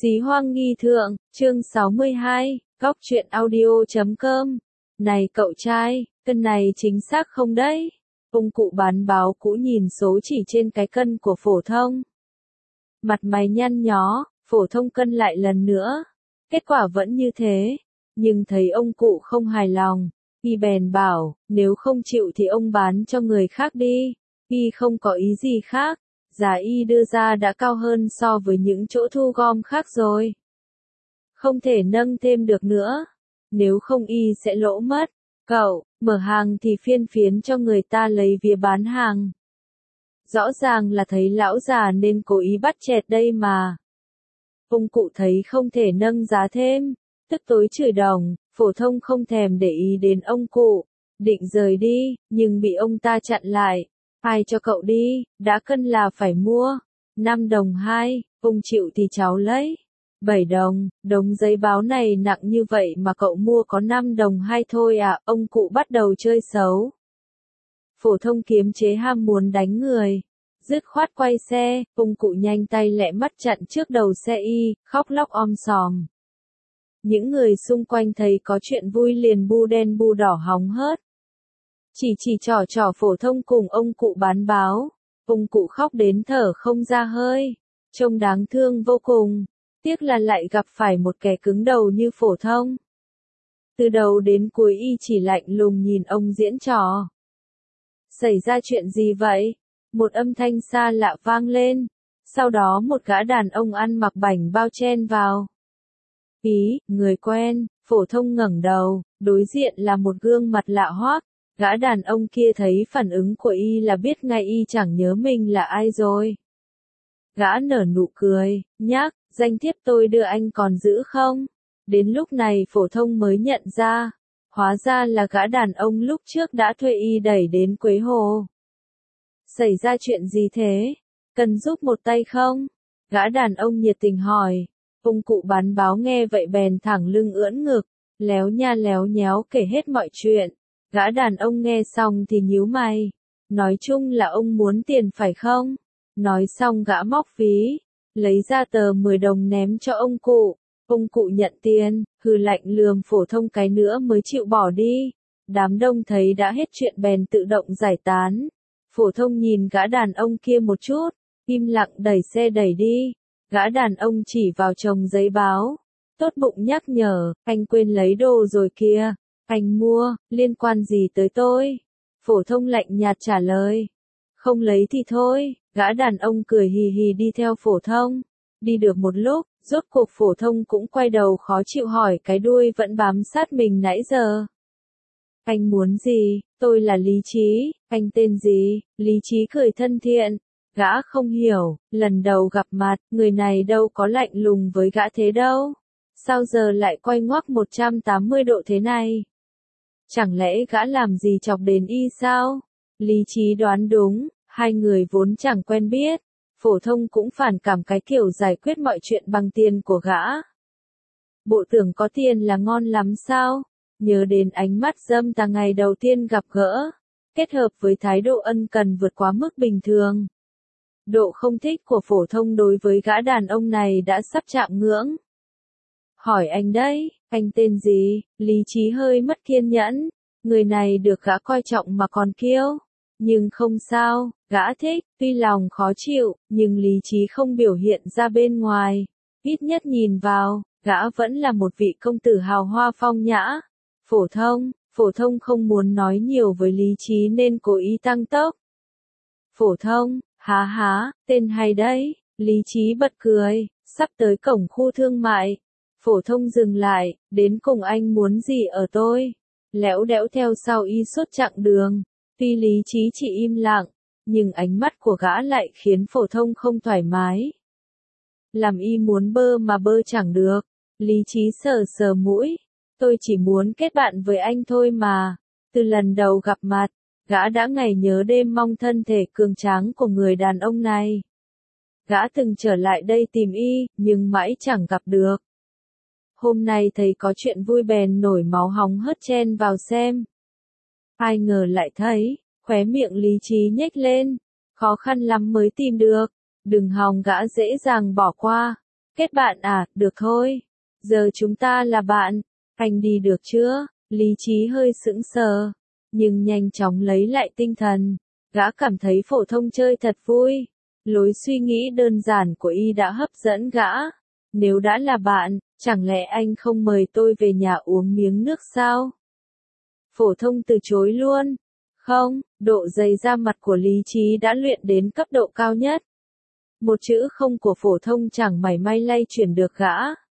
Xí hoang nghi thượng, chương 62, góc truyện audio.com. Này cậu trai, cân này chính xác không đấy? Ông cụ bán báo cũ nhìn số chỉ trên cái cân của phổ thông. Mặt mày nhăn nhó, phổ thông cân lại lần nữa. Kết quả vẫn như thế. Nhưng thấy ông cụ không hài lòng, y bèn bảo, nếu không chịu thì ông bán cho người khác đi. Y không có ý gì khác. Giá y đưa ra đã cao hơn so với những chỗ thu gom khác rồi. Không thể nâng thêm được nữa. Nếu không y sẽ lỗ mất. Cậu, mở hàng thì phiên phiến cho người ta lấy vía bán hàng. Rõ ràng là thấy lão già nên cố ý bắt chẹt đây mà. Ông cụ thấy không thể nâng giá thêm, tức tối chửi đồng, phổ thông không thèm để ý đến ông cụ, định rời đi, nhưng bị ông ta chặn lại. Ai cho cậu đi, đã cân là phải mua. 5 đồng 2, ông chịu thì cháu lấy. 7 đồng, đống giấy báo này nặng như vậy mà cậu mua có 5 đồng 2 thôi à, ông cụ bắt đầu chơi xấu. Phổ thông kiềm chế ham muốn đánh người. Dứt khoát quay xe, ông cụ nhanh tay lẹ mắt chặn trước đầu xe y, khóc lóc om sòm. Những người xung quanh thấy có chuyện vui liền bu đen bu đỏ hóng hớt. Chỉ trò phổ thông cùng ông cụ bán báo. Ông cụ khóc đến thở không ra hơi. Trông đáng thương vô cùng. Tiếc là lại gặp phải một kẻ cứng đầu như phổ thông. Từ đầu đến cuối y chỉ lạnh lùng nhìn ông diễn trò. Xảy ra chuyện gì vậy? Một âm thanh xa lạ vang lên. Sau đó một gã đàn ông ăn mặc bảnh bao chen vào. Ý, người quen, phổ thông ngẩng đầu, đối diện là một gương mặt lạ hoắc. Gã đàn ông kia thấy phản ứng của y là biết ngay y chẳng nhớ mình là ai rồi. Gã nở nụ cười, nhắc, danh thiếp tôi đưa anh còn giữ không? Đến lúc này phổ thông mới nhận ra, hóa ra là gã đàn ông lúc trước đã thuê y đẩy đến Quế Hồ. Xảy ra chuyện gì thế? Cần giúp một tay không? Gã đàn ông nhiệt tình hỏi. Ông cụ bán báo nghe vậy bèn thẳng lưng ưỡn ngực, léo nha léo nhéo kể hết mọi chuyện. Gã đàn ông nghe xong thì nhíu mày. Nói chung là ông muốn tiền phải không? Nói xong gã móc ví, lấy ra tờ 10 đồng ném cho ông cụ. Ông cụ nhận tiền, hừ lạnh lườm phổ thông cái nữa mới chịu bỏ đi. Đám đông thấy đã hết chuyện bèn tự động giải tán. Phổ thông nhìn gã đàn ông kia một chút, im lặng đẩy xe đẩy đi. Gã đàn ông chỉ vào chồng giấy báo. Tốt bụng nhắc nhở, anh quên lấy đồ rồi kìa. Anh mua, liên quan gì tới tôi? Phổ thông lạnh nhạt trả lời. Không lấy thì thôi, gã đàn ông cười hì hì đi theo phổ thông. Đi được một lúc, rốt cuộc phổ thông cũng quay đầu khó chịu hỏi cái đuôi vẫn bám sát mình nãy giờ. Anh muốn gì? Tôi là Lý Trí, anh tên gì? Lý Trí cười thân thiện. Gã không hiểu, lần đầu gặp mặt, người này đâu có lạnh lùng với gã thế đâu. Sao giờ lại quay ngoắc 180 độ thế này? Chẳng lẽ gã làm gì chọc đến y sao? Lý Trí đoán đúng, hai người vốn chẳng quen biết. Phổ thông cũng phản cảm cái kiểu giải quyết mọi chuyện bằng tiền của gã. Bộ tưởng có tiền là ngon lắm sao? Nhớ đến ánh mắt dâm tà ngày đầu tiên gặp gỡ. Kết hợp với thái độ ân cần vượt quá mức bình thường. Độ không thích của phổ thông đối với gã đàn ông này đã sắp chạm ngưỡng. Hỏi anh đấy, anh tên gì? Lý Trí hơi mất kiên nhẫn. Người này được gã coi trọng mà còn kiêu. Nhưng không sao, gã thích, tuy lòng khó chịu, nhưng Lý Trí không biểu hiện ra bên ngoài. Ít nhất nhìn vào, gã vẫn là một vị công tử hào hoa phong nhã. Phổ thông không muốn nói nhiều với Lý Trí nên cố ý tăng tốc. Phổ thông, há, tên hay đấy, Lý Trí bật cười, sắp tới cổng khu thương mại. Phổ thông dừng lại, đến cùng anh muốn gì ở tôi? Lẽo đẽo theo sau y suốt chặng đường. Tuy Lý Trí chỉ im lặng, nhưng ánh mắt của gã lại khiến phổ thông không thoải mái. Làm y muốn bơ mà bơ chẳng được. Lý Trí sờ mũi. Tôi chỉ muốn kết bạn với anh thôi mà. Từ lần đầu gặp mặt, gã đã ngày nhớ đêm mong thân thể cường tráng của người đàn ông này. Gã từng trở lại đây tìm y, nhưng mãi chẳng gặp được. Hôm nay thấy có chuyện vui bèn nổi máu hóng hớt chen vào xem. Ai ngờ lại thấy, khóe miệng Lý Trí nhếch lên. Khó khăn lắm mới tìm được. Đừng hòng gã dễ dàng bỏ qua. Kết bạn à, được thôi. Giờ chúng ta là bạn. Anh đi được chưa? Lý trí hơi sững sờ, nhưng nhanh chóng lấy lại tinh thần. Gã cảm thấy phổ thông chơi thật vui. Lối suy nghĩ đơn giản của y đã hấp dẫn gã. Nếu đã là bạn, chẳng lẽ anh không mời tôi về nhà uống miếng nước sao? Phổ thông từ chối luôn. Không, độ dày da mặt của lý trí đã luyện đến cấp độ cao nhất. Một chữ không của phổ thông chẳng mảy may lay chuyển được gã.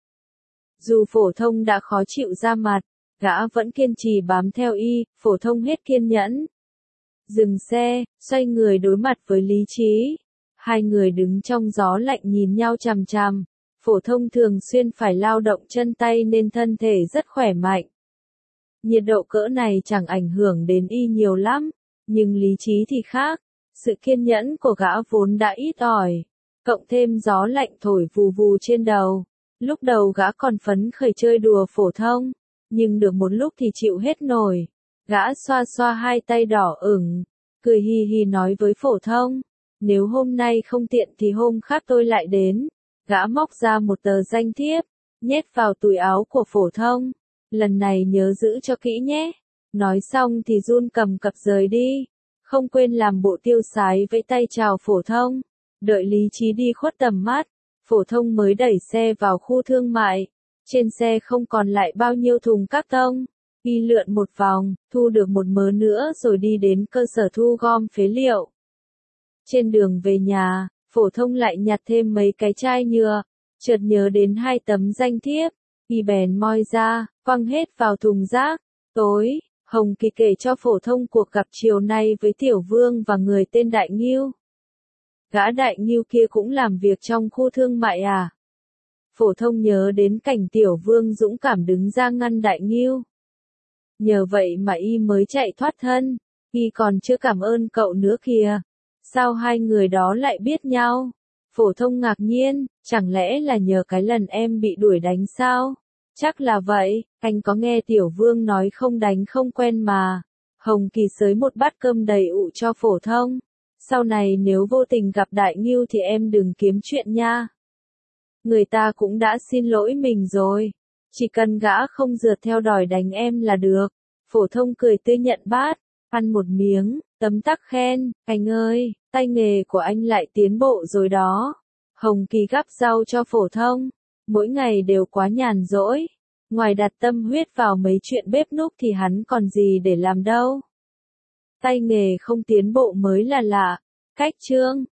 Dù phổ thông đã khó chịu da mặt, gã vẫn kiên trì bám theo y, phổ thông hết kiên nhẫn. Dừng xe, xoay người đối mặt với lý trí. Hai người đứng trong gió lạnh nhìn nhau chằm chằm. Phổ thông thường xuyên phải lao động chân tay nên thân thể rất khỏe mạnh. Nhiệt độ cỡ này chẳng ảnh hưởng đến y nhiều lắm, nhưng lý trí thì khác. Sự kiên nhẫn của gã vốn đã ít ỏi, cộng thêm gió lạnh thổi vù vù trên đầu. Lúc đầu gã còn phấn khởi chơi đùa phổ thông, nhưng được một lúc thì chịu hết nổi. Gã xoa xoa hai tay đỏ ửng, cười hi hi nói với phổ thông, nếu hôm nay không tiện thì hôm khác tôi lại đến. Gã móc ra một tờ danh thiếp, nhét vào túi áo của phổ thông. Lần này nhớ giữ cho kỹ nhé. Nói xong thì run cầm cập rời đi. Không quên làm bộ tiêu sái vẫy tay chào phổ thông. Đợi lý trí đi khuất tầm mắt, phổ thông mới đẩy xe vào khu thương mại. Trên xe không còn lại bao nhiêu thùng các tông. Y lượn một vòng, thu được một mớ nữa rồi đi đến cơ sở thu gom phế liệu. Trên đường về nhà, phổ thông lại nhặt thêm mấy cái chai nhựa, chợt nhớ đến hai tấm danh thiếp. Y bèn moi ra, quăng hết vào thùng rác. Tối, Hồng Kỳ kể cho phổ thông cuộc gặp chiều nay với Tiểu Vương và người tên Đại Ngưu. Gã Đại Ngưu kia cũng làm việc trong khu thương mại à? Phổ thông nhớ đến cảnh Tiểu Vương dũng cảm đứng ra ngăn Đại Ngưu. Nhờ vậy mà y mới chạy thoát thân, y còn chưa cảm ơn cậu nữa kìa. Sao hai người đó lại biết nhau? Phổ thông ngạc nhiên, chẳng lẽ là nhờ cái lần em bị đuổi đánh sao? Chắc là vậy, anh có nghe Tiểu Vương nói không đánh không quen mà. Hồng Kỳ xới một bát cơm đầy ụ cho phổ thông. Sau này nếu vô tình gặp Đại Ngưu thì em đừng kiếm chuyện nha. Người ta cũng đã xin lỗi mình rồi. Chỉ cần gã không rượt theo đòi đánh em là được. Phổ thông cười tươi nhận bát, ăn một miếng, tấm tắc khen, anh ơi, tay nghề của anh lại tiến bộ rồi đó. Hồng Kỳ gắp rau cho phổ thông, mỗi ngày đều quá nhàn rỗi. Ngoài đặt tâm huyết vào mấy chuyện bếp núc thì hắn còn gì để làm đâu. Tay nghề không tiến bộ mới là lạ. Cách chương